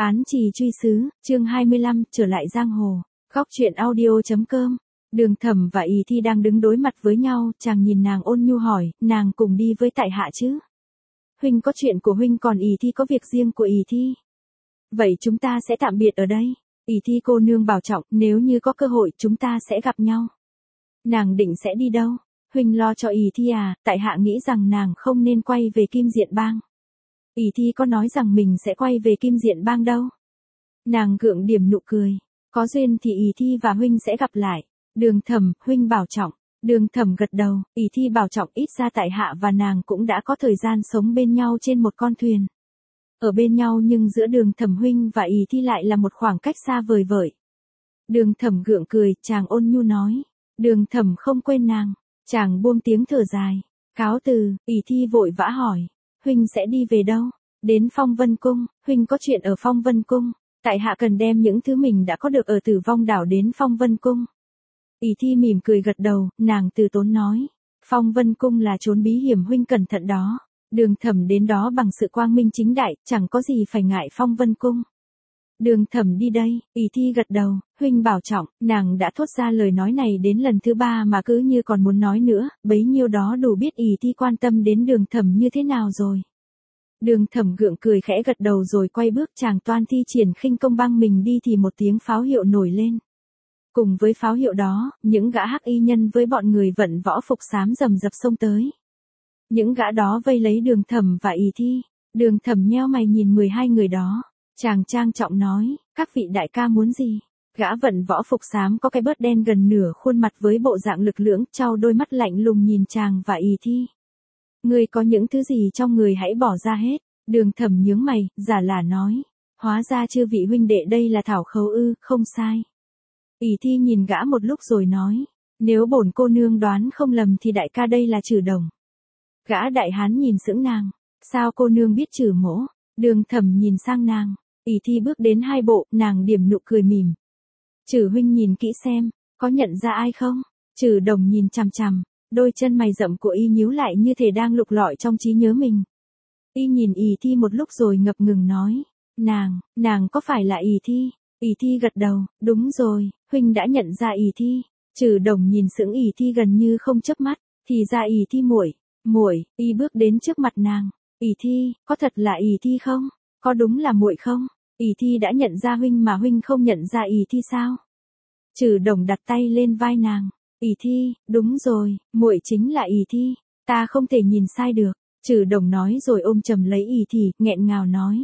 Án trì truy sứ, chương 25, trở lại giang hồ. Góc truyện audio.com. Đường Thẩm và Ý Thi đang đứng đối mặt với nhau, chàng nhìn nàng ôn nhu hỏi, nàng cùng đi với tại hạ chứ? Huynh có chuyện của huynh, còn Ý Thi có việc riêng của Ý Thi. Vậy chúng ta sẽ tạm biệt ở đây. Ý Thi cô nương bảo trọng, nếu như có cơ hội chúng ta sẽ gặp nhau. Nàng định sẽ đi đâu? Huynh lo cho Ý Thi à, tại hạ nghĩ rằng nàng không nên quay về Kim Diện Bang. Ý Thi có nói rằng mình sẽ quay về Kim Diện Bang đâu. Nàng gượng điểm nụ cười. Có duyên thì Ý Thi và huynh sẽ gặp lại. Đường Thẩm, huynh bảo trọng. Đường Thẩm gật đầu, Ý Thi bảo trọng, ít ra tại hạ và nàng cũng đã có thời gian sống bên nhau trên một con thuyền. Ở bên nhau nhưng giữa Đường Thẩm huynh và Ý Thi lại là một khoảng cách xa vời vợi. Đường Thẩm gượng cười, chàng ôn nhu nói. Đường Thẩm không quên nàng. Chàng buông tiếng thở dài. Cáo từ, Ý Thi vội vã hỏi. Huynh sẽ đi về đâu? Đến Phong Vân Cung. Huynh có chuyện ở Phong Vân Cung. Tại hạ cần đem những thứ mình đã có được ở Tử Vong Đảo đến Phong Vân Cung. Ý Thi mỉm cười gật đầu, nàng từ tốn nói. Phong Vân Cung là chốn bí hiểm, huynh cẩn thận đó. Đường Thẩm đến đó bằng sự quang minh chính đại, chẳng có gì phải ngại Phong Vân Cung. Đường Thẩm đi đây, Ý Thi gật đầu, huynh bảo trọng, nàng đã thốt ra lời nói này đến lần thứ 3 mà cứ như còn muốn nói nữa, bấy nhiêu đó đủ biết Ý Thi quan tâm đến Đường Thẩm như thế nào rồi. Đường Thẩm gượng cười khẽ gật đầu rồi quay bước, chàng toan thi triển khinh công băng mình đi thì một tiếng pháo hiệu nổi lên. Cùng với pháo hiệu đó, những gã hắc y nhân với bọn người vận võ phục xám rầm rập xông tới. Những gã đó vây lấy Đường Thẩm và Ý Thi. Đường Thẩm nheo mày nhìn 12 người đó. Chàng trang trọng nói, các vị đại ca muốn gì? Gã vận võ phục xám có cái bớt đen gần nửa khuôn mặt với bộ dạng lực lưỡng, trao đôi mắt lạnh lùng nhìn chàng và Ý Thi. Ngươi có những thứ gì trong người hãy bỏ ra hết. Đường Thẩm nhướng mày, giả là nói. Hóa ra chư vị huynh đệ đây là Thảo Khấu ư, không sai. Ý Thi nhìn gã một lúc rồi nói. Nếu bổn cô nương đoán không lầm thì đại ca đây là Trừ Đồng. Gã đại hán nhìn sững nàng. Sao cô nương biết Trừ mỗ? Đường Thẩm nhìn sang nàng. Ý Thi bước đến 2 bộ, nàng điểm nụ cười mỉm. Trừ huynh nhìn kỹ xem, có nhận ra ai không? Trừ Đồng nhìn chằm chằm, đôi chân mày rậm của y nhíu lại như thể đang lục lọi trong trí nhớ mình. Y nhìn Ý Thi một lúc rồi ngập ngừng nói, nàng có phải là Ý Thi? Ý Thi gật đầu, đúng rồi, huynh đã nhận ra Ý Thi. Trừ Đồng nhìn sững Ý Thi gần như không chớp mắt, thì ra Ý Thi muội, y bước đến trước mặt nàng. Ý Thi, có thật là Ý Thi không? Có đúng là muội không? Ý Thi đã nhận ra huynh mà huynh không nhận ra Ý Thi sao? Trừ Đồng đặt tay lên vai nàng. Ý Thi, đúng rồi, muội chính là Ý Thi, ta không thể nhìn sai được. Trừ Đồng nói rồi ôm chầm lấy Ý Thi, nghẹn ngào nói.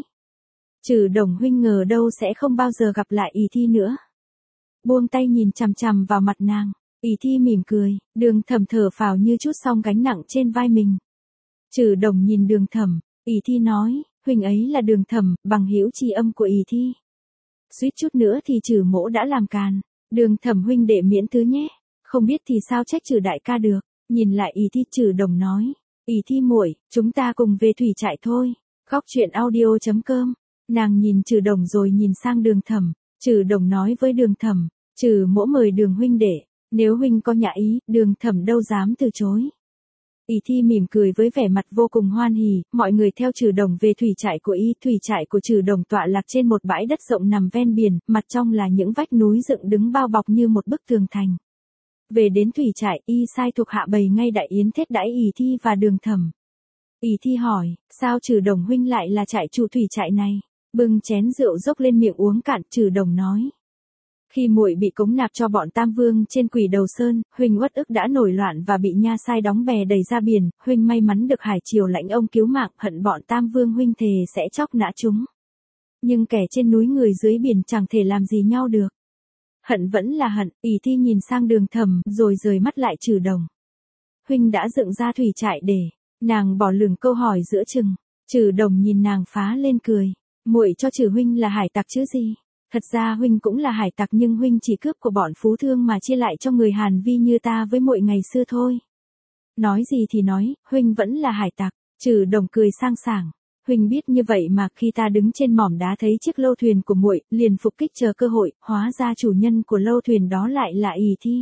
Trừ Đồng huynh ngờ đâu sẽ không bao giờ gặp lại Ý Thi nữa. Buông tay nhìn chằm chằm vào mặt nàng, Ý Thi mỉm cười, Đường Thẩm thở phào như trút xong gánh nặng trên vai mình. Trừ Đồng nhìn Đường Thẩm, Ý Thi nói, huynh ấy là Đường Thẩm, bằng hữu tri âm của Ý Thi. Suýt chút nữa thì Trừ mỗ đã làm càn. Đường Thẩm huynh đệ miễn thứ nhé. Không biết thì sao trách Trừ đại ca được. Nhìn lại Ý Thi, Trừ Đồng nói. Ý Thi muội, chúng ta cùng về thủy trại thôi. Góc truyện audio.com. Nàng nhìn Trừ Đồng rồi nhìn sang Đường Thẩm. Trừ Đồng nói với Đường Thẩm. Trừ mỗ mời Đường huynh đệ. Nếu huynh có nhã ý, Đường Thẩm đâu dám từ chối. Ý Thi mỉm cười với vẻ mặt vô cùng hoan hỉ, mọi người theo Trừ Đồng về thủy trại của y. Thủy trại của Trừ Đồng tọa lạc trên một bãi đất rộng nằm ven biển, mặt trong là những vách núi dựng đứng bao bọc như một bức tường thành. Về đến thủy trại, y sai thuộc hạ bày ngay đại yến thiết đãi Ý Thi và Đường Thẩm. Ý Thi hỏi, sao Trừ Đồng huynh lại là trại chủ thủy trại này? Bưng chén rượu dốc lên miệng uống cạn, Trừ Đồng nói. Khi muội bị cống nạp cho bọn Tam Vương trên Quỷ Đầu Sơn, huynh uất ức đã nổi loạn và bị nha sai đóng bè đẩy ra biển, huynh may mắn được Hải Triều lãnh ông cứu mạng, hận bọn Tam Vương huynh thề sẽ chóc nã chúng. Nhưng kẻ trên núi người dưới biển chẳng thể làm gì nhau được. Hận vẫn là hận. Ý Thi nhìn sang Đường Thẩm rồi rời mắt lại Trừ Đồng. Huynh đã dựng ra thủy trại để, nàng bỏ lửng câu hỏi giữa chừng. Trừ Đồng nhìn nàng phá lên cười. Muội cho Trừ huynh là hải tặc chứ gì? Thật ra huynh cũng là hải tặc nhưng huynh chỉ cướp của bọn phú thương mà chia lại cho người Hàn Vi như ta với muội ngày xưa thôi. Nói gì thì nói, huynh vẫn là hải tặc. Trừ Đồng cười sang sảng. Huynh biết như vậy mà khi ta đứng trên mỏm đá thấy chiếc lâu thuyền của muội, liền phục kích chờ cơ hội, hóa ra chủ nhân của lâu thuyền đó lại là Ý Thi.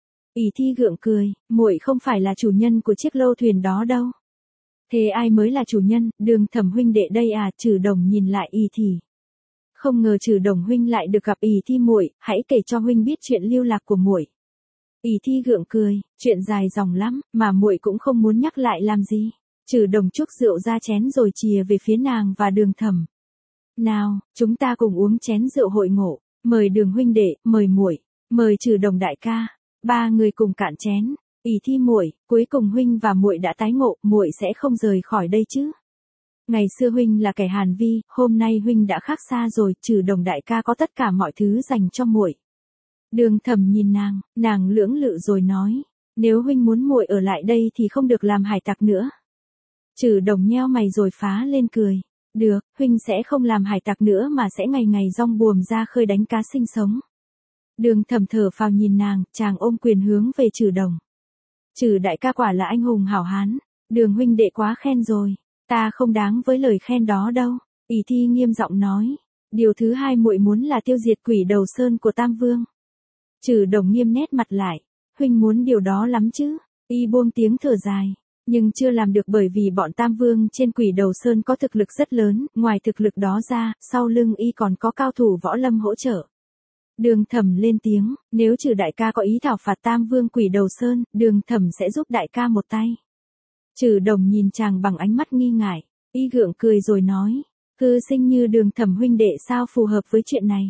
Ý Thi gượng cười, muội không phải là chủ nhân của chiếc lâu thuyền đó đâu. Thế ai mới là chủ nhân? Đường Thẩm huynh đệ đây à? Trừ Đồng nhìn lại Ý Thi. Không ngờ Trừ Đồng huynh lại được gặp ỷ thi muội, hãy kể cho huynh biết chuyện lưu lạc của muội. ỷ thi gượng cười, chuyện dài dòng lắm, mà muội cũng không muốn nhắc lại làm gì. Trừ Đồng chuốc rượu ra chén rồi chìa về phía nàng và Đường Thẩm. Nào, chúng ta cùng uống chén rượu hội ngộ, mời Đường huynh đệ, mời muội, mời Trừ Đồng đại ca. Ba người cùng cạn chén. ỷ thi muội, cuối cùng huynh và muội đã tái ngộ, muội sẽ không rời khỏi đây chứ? Ngày xưa huynh là kẻ hàn vi, hôm nay huynh đã khác xa rồi, Trừ Đồng đại ca có tất cả mọi thứ dành cho muội. Đường Thẩm nhìn nàng lưỡng lự rồi nói, nếu huynh muốn muội ở lại đây thì không được làm hải tặc nữa. Trừ Đồng nheo mày rồi phá lên cười, được, huynh sẽ không làm hải tặc nữa mà sẽ ngày ngày dong buồm ra khơi đánh cá sinh sống. Đường Thẩm thở phào nhìn nàng, chàng ôm quyền hướng về Trừ Đồng. Trừ đại ca quả là anh hùng hảo hán, Đường huynh đệ quá khen rồi, ta không đáng với lời khen đó đâu. ỷ thi nghiêm giọng nói, điều thứ hai muội muốn là tiêu diệt quỷ đầu sơn của Tam Vương. Trừ Đồng nghiêm nét mặt lại, huynh muốn điều đó lắm chứ? Y buông tiếng thở dài, nhưng chưa làm được bởi vì bọn Tam Vương trên quỷ đầu sơn có thực lực rất lớn, ngoài thực lực đó ra, sau lưng Y còn có cao thủ võ lâm hỗ trợ. Đường Thẩm lên tiếng, nếu Trừ đại ca có ý thảo phạt Tam Vương quỷ đầu sơn, Đường Thẩm sẽ giúp đại ca một tay. Trừ Đồng nhìn chàng bằng ánh mắt nghi ngại, Y gượng cười rồi nói, cư sinh như Đường Thẩm huynh đệ sao phù hợp với chuyện này.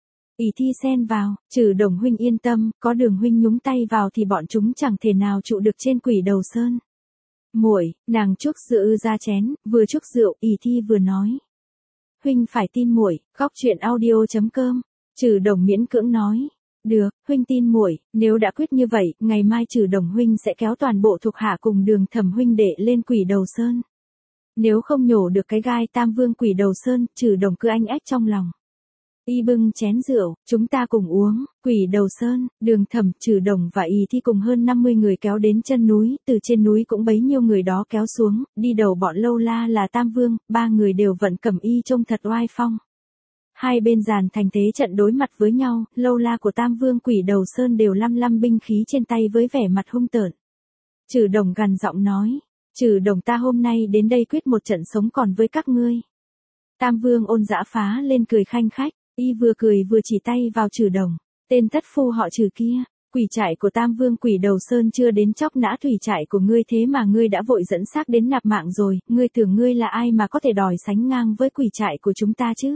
ỷ thi xen vào, Trừ Đồng huynh yên tâm, có Đường huynh nhúng tay vào thì bọn chúng chẳng thể nào trụ được trên quỷ đầu sơn. Muội, nàng chuốc rượu ra chén, vừa chuốc rượu, ỷ thi vừa nói. Huynh phải tin muội, góc truyện audio.com. Trừ Đồng miễn cưỡng nói, được, huynh tin muội, nếu đã quyết như vậy, ngày mai Trừ Đồng huynh sẽ kéo toàn bộ thuộc hạ cùng Đường Thẩm huynh đệ lên quỷ đầu sơn. Nếu không nhổ được cái gai Tam Vương quỷ đầu sơn, Trừ Đồng cứ anh ách trong lòng. Y bưng chén rượu, chúng ta cùng uống. Quỷ đầu sơn, Đường Thẩm, Trừ Đồng và ỷ thi cùng hơn 50 người kéo đến chân núi, từ trên núi cũng bấy nhiêu người đó kéo xuống, đi đầu bọn Lâu La là Tam Vương, ba người đều vận cẩm y trông thật oai phong. Hai bên dàn thành thế trận đối mặt với nhau, Lâu La của Tam Vương quỷ đầu sơn đều lăm lăm binh khí trên tay với vẻ mặt hung tợn. Trừ Đồng gằn giọng nói, Trừ Đồng ta hôm nay đến đây quyết một trận sống còn với các ngươi. Tam Vương Ôn Dã phá lên cười khanh khách, Y vừa cười vừa chỉ tay vào Trừ Đồng, tên thất phu họ Trừ kia, quỷ trại của Tam Vương quỷ đầu sơn chưa đến chóc nã thủy trại của ngươi thế mà ngươi đã vội dẫn xác đến nạp mạng rồi, ngươi tưởng ngươi là ai mà có thể đòi sánh ngang với quỷ trại của chúng ta chứ?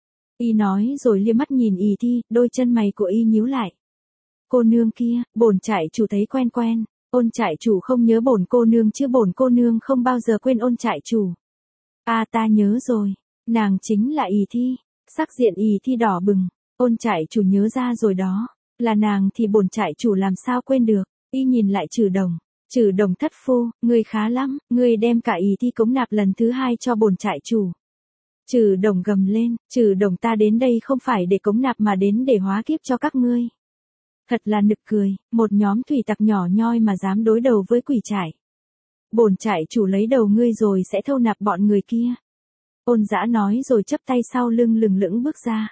Y nói rồi liếc mắt nhìn ỷ thi, đôi chân mày của Y nhíu lại. Cô nương kia, bổn trại chủ thấy quen quen. Ôn trại chủ không nhớ bổn cô nương chứ bổn cô nương không bao giờ quên ôn trại chủ. À ta nhớ rồi, nàng chính là ỷ thi. Sắc diện ỷ thi đỏ bừng, ôn trại chủ nhớ ra rồi đó, là nàng thì bổn trại chủ làm sao quên được. Y nhìn lại Trừ Đồng, Trừ Đồng thất phu, ngươi khá lắm, ngươi đem cả ỷ thi cống nạp lần thứ hai cho bổn trại chủ. Trừ Đồng gầm lên, Trừ Đồng ta đến đây không phải để cống nạp mà đến để hóa kiếp cho các ngươi. Thật là nực cười, một nhóm thủy tặc nhỏ nhoi mà dám đối đầu với quỷ trại. Bổn trại chủ lấy đầu ngươi rồi sẽ thâu nạp bọn người kia. Ôn Dã nói rồi chắp tay sau lưng lừng lững bước ra.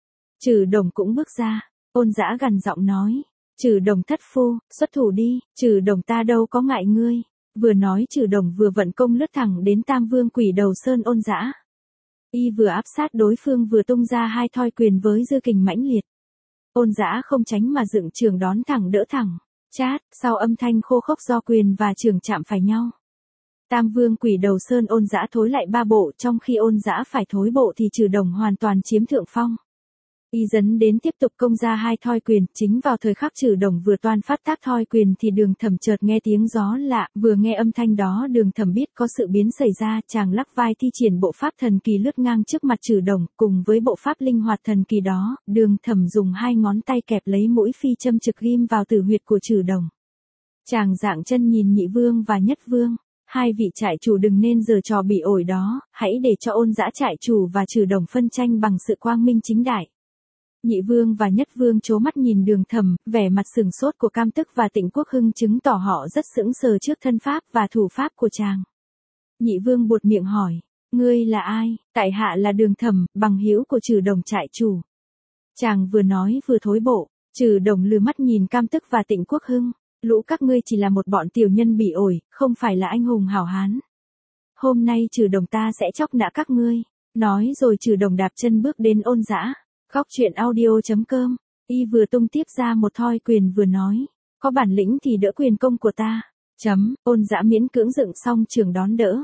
Trừ Đồng cũng bước ra, Ôn Dã gằn giọng nói, Trừ Đồng thất phu, xuất thủ đi, Trừ Đồng ta đâu có ngại ngươi. Vừa nói Trừ Đồng vừa vận công lướt thẳng đến Tam Vương quỷ đầu sơn Ôn Dã. Y vừa áp sát đối phương vừa tung ra hai thoi quyền với dư kình mãnh liệt. Ôn Dã không tránh mà dựng trường đón thẳng đỡ thẳng. Chát, sau âm thanh khô khốc do quyền và trường chạm phải nhau. Tam Vương quỷ đầu sơn Ôn Dã thối lại ba bộ, trong khi Ôn Dã phải thối bộ thì Trừ Đồng hoàn toàn chiếm thượng phong. Y dấn đến tiếp tục công ra hai thoi quyền, chính vào thời khắc Trừ Đồng vừa toan phát tác thoi quyền thì Đường Thẩm chợt nghe tiếng gió lạ, vừa nghe âm thanh đó Đường Thẩm biết có sự biến xảy ra, chàng lắc vai thi triển bộ pháp thần kỳ lướt ngang trước mặt Trừ Đồng, cùng với bộ pháp linh hoạt thần kỳ đó, Đường Thẩm dùng hai ngón tay kẹp lấy mũi phi châm trực ghim vào tử huyệt của Trừ Đồng. Chàng dạng chân nhìn Nhị Vương và Nhất Vương, hai vị trại chủ đừng nên giở trò bị ổi đó, hãy để cho Ôn Dã trại chủ và Trừ Đồng phân tranh bằng sự quang minh chính đại. Nhị Vương và Nhất Vương trố mắt nhìn Đường Thẩm, vẻ mặt sửng sốt của Cam Tức và Tịnh Quốc Hưng chứng tỏ họ rất sững sờ trước thân pháp và thủ pháp của chàng. Nhị Vương buột miệng hỏi, ngươi là ai? Tại hạ là Đường Thẩm, bằng hữu của Trừ Đồng trại chủ. Chàng vừa nói vừa thối bộ, Trừ Đồng lừa mắt nhìn Cam Tức và Tịnh Quốc Hưng, lũ các ngươi chỉ là một bọn tiểu nhân bị ổi, không phải là anh hùng hảo hán. Hôm nay Trừ Đồng ta sẽ chóc nã các ngươi. Nói rồi Trừ Đồng đạp chân bước đến Ôn Dã. Góc truyện audio.com. Y vừa tung tiếp ra một thoi quyền vừa nói. Có bản lĩnh thì đỡ quyền công của ta. Ôn Dã miễn cưỡng dựng xong trường đón đỡ.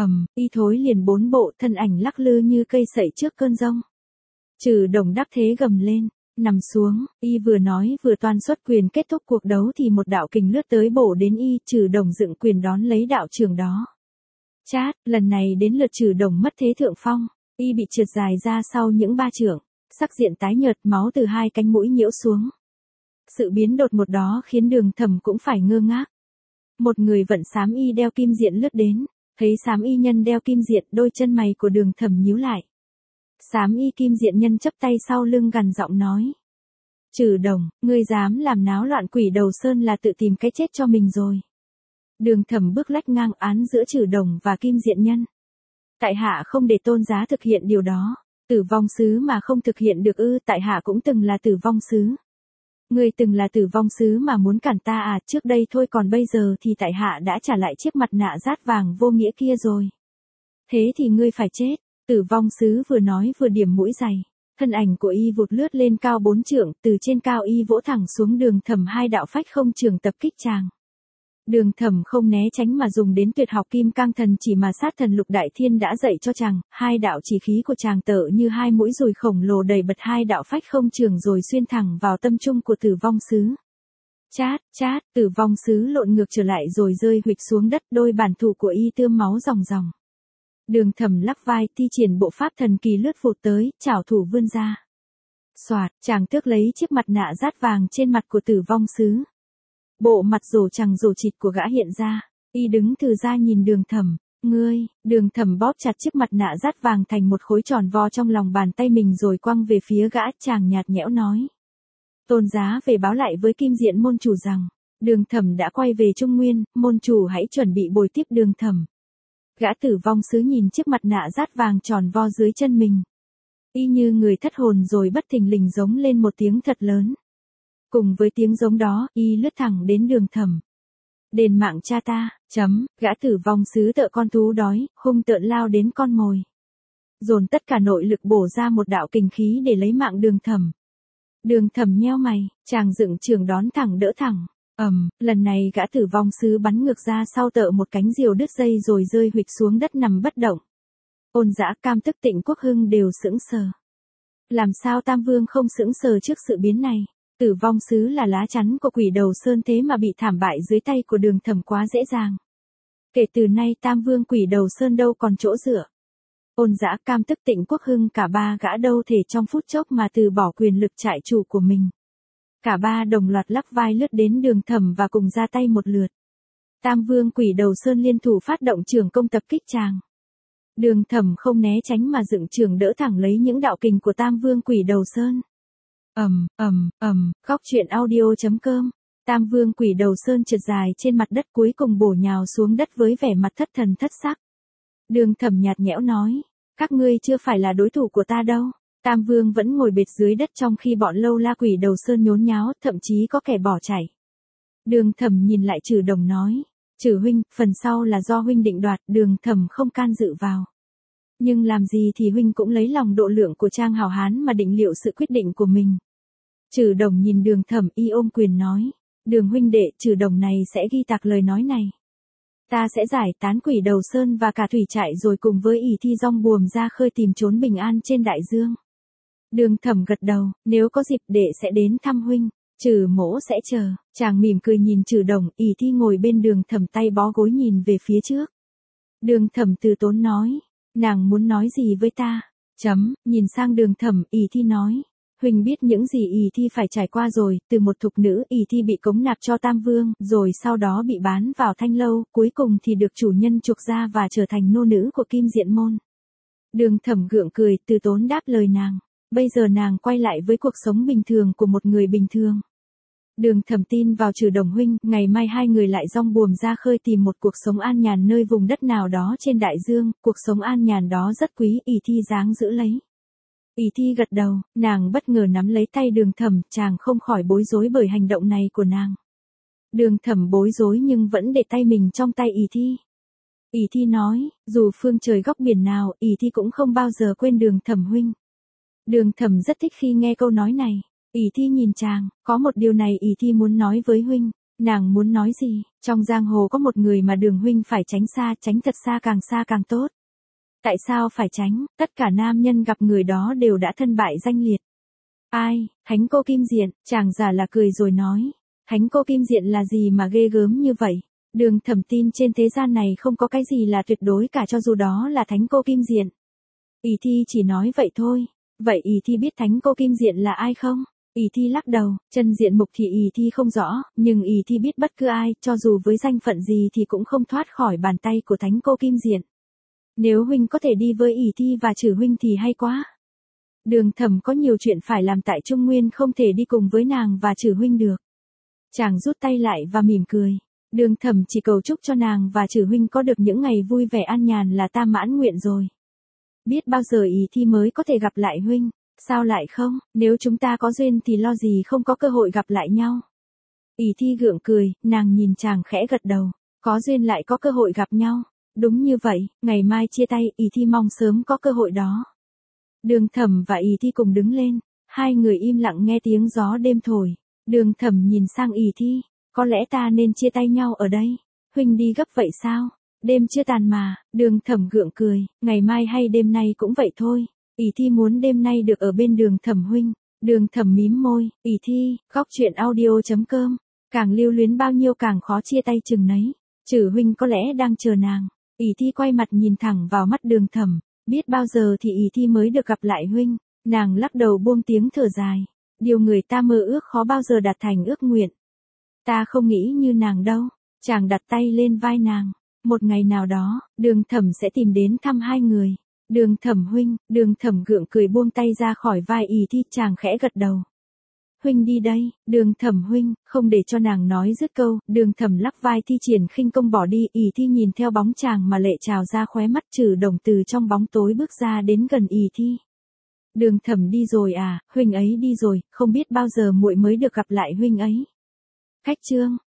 Y thối liền 4 bộ, thân ảnh lắc lư như cây sậy trước cơn giông. Trừ Đồng đắc thế gầm lên, nằm xuống. Y vừa nói vừa toan xuất quyền kết thúc cuộc đấu thì một đạo kình lướt tới bổ đến y. Trừ Đồng dựng quyền đón lấy đạo trường đó. Chát, lần này đến lượt Trừ Đồng mất thế thượng phong. Y bị trượt dài ra sau những 3 chưởng, sắc diện tái nhợt, máu từ 2 cánh mũi nhiễu xuống. Sự biến đột ngột đó khiến Đường Thẩm cũng phải ngơ ngác. Một người vận xám y đeo kim diện lướt đến, thấy xám y nhân đeo kim diện, đôi chân mày của Đường Thẩm nhíu lại. Xám y kim diện nhân chắp tay sau lưng gằn giọng nói: Trừ Đồng, ngươi dám làm náo loạn Quỷ Đầu Sơn là tự tìm cái chết cho mình rồi. Đường Thẩm bước lách ngang án giữa Trừ Đồng và kim diện nhân. Tại hạ không để Tôn giá thực hiện điều đó. Tử vong sứ mà không thực hiện được ư? Tại hạ cũng từng là tử vong sứ. Ngươi từng là tử vong sứ mà muốn cản ta à? Trước đây thôi, còn bây giờ thì tại hạ đã trả lại chiếc mặt nạ dát vàng vô nghĩa kia rồi. Thế thì ngươi phải chết. Tử vong sứ vừa nói vừa điểm mũi giày. Thân ảnh của y vụt lướt lên cao 4 trượng, từ trên cao y vỗ thẳng xuống Đường Thẩm 2 đạo phách không trường tập kích chàng. Đường Thẩm không né tránh mà dùng đến tuyệt học Kim Cang Thần Chỉ mà Sát Thần Lục Đại Thiên đã dạy cho chàng. 2 đạo chỉ khí của chàng tựa như 2 mũi dùi khổng lồ đẩy bật 2 đạo phách không trường rồi xuyên thẳng vào tâm trung của Tử vong sứ. Chát, chát, Tử vong sứ lộn ngược trở lại rồi rơi huỵch xuống đất, đôi bản thủ của y tươm máu ròng ròng. Đường Thẩm lắc vai, thi triển bộ pháp thần kỳ lướt vụt tới, chảo thủ vươn ra. Xoạt, chàng tước lấy chiếc mặt nạ dát vàng trên mặt của Tử vong sứ. Bộ mặt rồ chằng rồ chịt của gã hiện ra. Y đứng từ ra nhìn Đường Thẩm. Ngươi, Đường Thẩm bóp chặt chiếc mặt nạ dát vàng thành một khối tròn vo trong lòng bàn tay mình rồi quăng về phía gã. Chàng nhạt nhẽo nói: Tôn giá về báo lại với kim diện môn chủ rằng Đường Thẩm đã quay về Trung Nguyên, môn chủ hãy chuẩn bị bồi tiếp Đường Thẩm. Gã Tử vong sứ nhìn chiếc mặt nạ dát vàng tròn vo dưới chân mình. Y như người thất hồn rồi bất thình lình giống lên một tiếng thật lớn. Cùng với tiếng giống đó, y lướt thẳng đến Đường Thẩm. Đền mạng cha ta, gã Tử vong sứ tựa con thú đói, hung tợn lao đến con mồi. Dồn tất cả nội lực bổ ra một đạo kình khí để lấy mạng Đường Thẩm. Đường Thẩm nheo mày, chàng dựng trường đón thẳng đỡ thẳng. Lần này gã Tử vong sứ bắn ngược ra sau tựa một cánh diều đứt dây rồi rơi huỵch xuống đất nằm bất động. Ôn Dã, Cam Tức, Tịnh Quốc Hưng đều sững sờ. Làm sao Tam Vương không sững sờ trước sự biến này? Tử vong sứ là lá chắn của Quỷ Đầu Sơn thế mà bị thảm bại dưới tay của Đường Thẩm quá dễ dàng. Kể từ nay Tam Vương Quỷ Đầu Sơn đâu còn chỗ dựa. Ôn Dã, Cam Tức, Tịnh Quốc Hưng cả ba gã đâu thể trong phút chốc mà từ bỏ quyền lực trại chủ của mình. Cả ba đồng loạt lắc vai lướt đến Đường Thẩm và cùng ra tay một lượt. Tam Vương Quỷ Đầu Sơn liên thủ phát động trường công tập kích chàng. Đường Thẩm không né tránh mà dựng trường đỡ thẳng lấy những đạo kình của Tam Vương Quỷ Đầu Sơn. Góc truyện audio.com. Tam Vương Quỷ Đầu Sơn trượt dài trên mặt đất cuối cùng bổ nhào xuống đất với vẻ mặt thất thần thất sắc. Đường Thẩm nhạt nhẽo nói: Các ngươi chưa phải là đối thủ của ta đâu. Tam Vương vẫn ngồi bệt dưới đất trong khi bọn lâu la Quỷ Đầu Sơn nhốn nháo, thậm chí có kẻ bỏ chạy. Đường Thẩm nhìn lại Trừ Đồng nói: Trừ huynh, phần sau là do huynh định đoạt, Đường Thẩm không can dự vào. Nhưng làm gì thì huynh cũng lấy lòng độ lượng của Trang hào hán mà định liệu sự quyết định của mình. Trừ Đồng nhìn Đường Thẩm, y ôm quyền nói: Đường huynh đệ, Trừ Đồng này sẽ ghi tạc lời nói này. Ta sẽ giải tán Quỷ Đầu Sơn và cả thủy trại rồi cùng với ỷ thi dong buồm ra khơi tìm trốn bình an trên đại dương. Đường Thẩm gật đầu: Nếu có dịp đệ sẽ đến thăm huynh. Trừ mỗ sẽ chờ. Chàng mỉm cười nhìn Trừ Đồng, ỷ thi ngồi bên Đường Thẩm tay bó gối nhìn về phía trước. Đường Thẩm từ tốn nói: Nàng muốn nói gì với ta? Nhìn sang Đường Thẩm, ỷ thi nói: Huynh biết những gì ỷ thi phải trải qua rồi, từ một thục nữ, ỷ thi bị cống nạp cho Tam Vương, rồi sau đó bị bán vào Thanh Lâu, cuối cùng thì được chủ nhân chuộc ra và trở thành nô nữ của Kim Diện Môn. Đường Thẩm gượng cười, từ tốn đáp lời nàng. Bây giờ nàng quay lại với cuộc sống bình thường của một người bình thường. Đường Thẩm tin vào Trừ Đồng huynh, ngày mai hai người lại dong buồm ra khơi tìm một cuộc sống an nhàn nơi vùng đất nào đó trên đại dương, cuộc sống an nhàn đó rất quý, ỷ thi dáng giữ lấy. ỷ thi gật đầu, nàng bất ngờ nắm lấy tay Đường Thẩm, chàng không khỏi bối rối bởi hành động này của nàng. Đường Thẩm bối rối nhưng vẫn để tay mình trong tay ỷ thi. ỷ thi nói, dù phương trời góc biển nào, ỷ thi cũng không bao giờ quên Đường Thẩm huynh. Đường Thẩm rất thích khi nghe câu nói này. ỷ thi nhìn chàng, có một điều này ỷ thi muốn nói với huynh. Nàng muốn nói gì? Trong giang hồ có một người mà Đường huynh phải tránh thật xa càng tốt. Tại sao phải tránh? Tất cả nam nhân gặp người đó đều đã thân bại danh liệt. Ai? Thánh cô Kim Diện. Chàng giả là cười rồi nói. Thánh cô Kim Diện là gì mà ghê gớm như vậy? Đường Thẩm tin trên thế gian này không có cái gì là tuyệt đối cả, cho dù đó là Thánh cô Kim Diện. ỷ thi chỉ nói vậy thôi. Vậy ỷ thi biết Thánh cô Kim Diện là ai không? ỷ thi lắc đầu, chân diện mục thì ỷ thi không rõ, nhưng ỷ thi biết bất cứ ai, cho dù với danh phận gì thì cũng không thoát khỏi bàn tay của Thánh cô Kim Diện. Nếu huynh có thể đi với ỷ thi và Trử huynh thì hay quá. Đường Thẩm có nhiều chuyện phải làm tại Trung Nguyên, không thể đi cùng với nàng và Trử huynh được. Chàng rút tay lại và mỉm cười. Đường Thẩm chỉ cầu chúc cho nàng và Trử huynh có được những ngày vui vẻ an nhàn là ta mãn nguyện rồi. Biết bao giờ ỷ thi mới có thể gặp lại huynh? Sao lại không? Nếu chúng ta có duyên thì lo gì không có cơ hội gặp lại nhau. ỷ thi gượng cười, nàng nhìn chàng khẽ gật đầu. Có duyên lại có cơ hội gặp nhau. Đúng như vậy, ngày mai chia tay, ỷ thi mong sớm có cơ hội đó. Đường Thẩm và ỷ thi cùng đứng lên. Hai người im lặng nghe tiếng gió đêm thổi. Đường Thẩm nhìn sang ỷ thi. Có lẽ ta nên chia tay nhau ở đây. Huynh đi gấp vậy sao? Đêm chưa tàn mà. Đường Thẩm gượng cười. Ngày mai hay đêm nay cũng vậy thôi. ỷ thi muốn đêm nay được ở bên Đường Thẩm huynh. Đường Thẩm mím môi. ỷ thi, goctruyện audio.com. Càng lưu luyến bao nhiêu càng khó chia tay chừng nấy. Trử huynh có lẽ đang chờ nàng. ỷ thi quay mặt nhìn thẳng vào mắt Đường Thẩm. Biết bao giờ thì ỷ thi mới được gặp lại huynh. Nàng lắc đầu buông tiếng thở dài. Điều người ta mơ ước khó bao giờ đạt thành ước nguyện. Ta không nghĩ như nàng đâu. Chàng đặt tay lên vai nàng. Một ngày nào đó, Đường Thẩm sẽ tìm đến thăm hai người. Đường Thẩm huynh. Đường Thẩm gượng cười buông tay ra khỏi vai ỷ thi, chàng khẽ gật đầu. Huynh đi đây. Đường Thẩm huynh. Không để cho nàng nói dứt câu, Đường Thẩm lắc vai thi triển khinh công bỏ đi. ỷ thi nhìn theo bóng chàng mà lệ trào ra khóe mắt. Trử Đồng từ trong bóng tối bước ra đến gần ỷ thi. Đường Thẩm đi rồi à? Huynh ấy đi rồi, không biết bao giờ muội mới được gặp lại huynh ấy. Khách chương.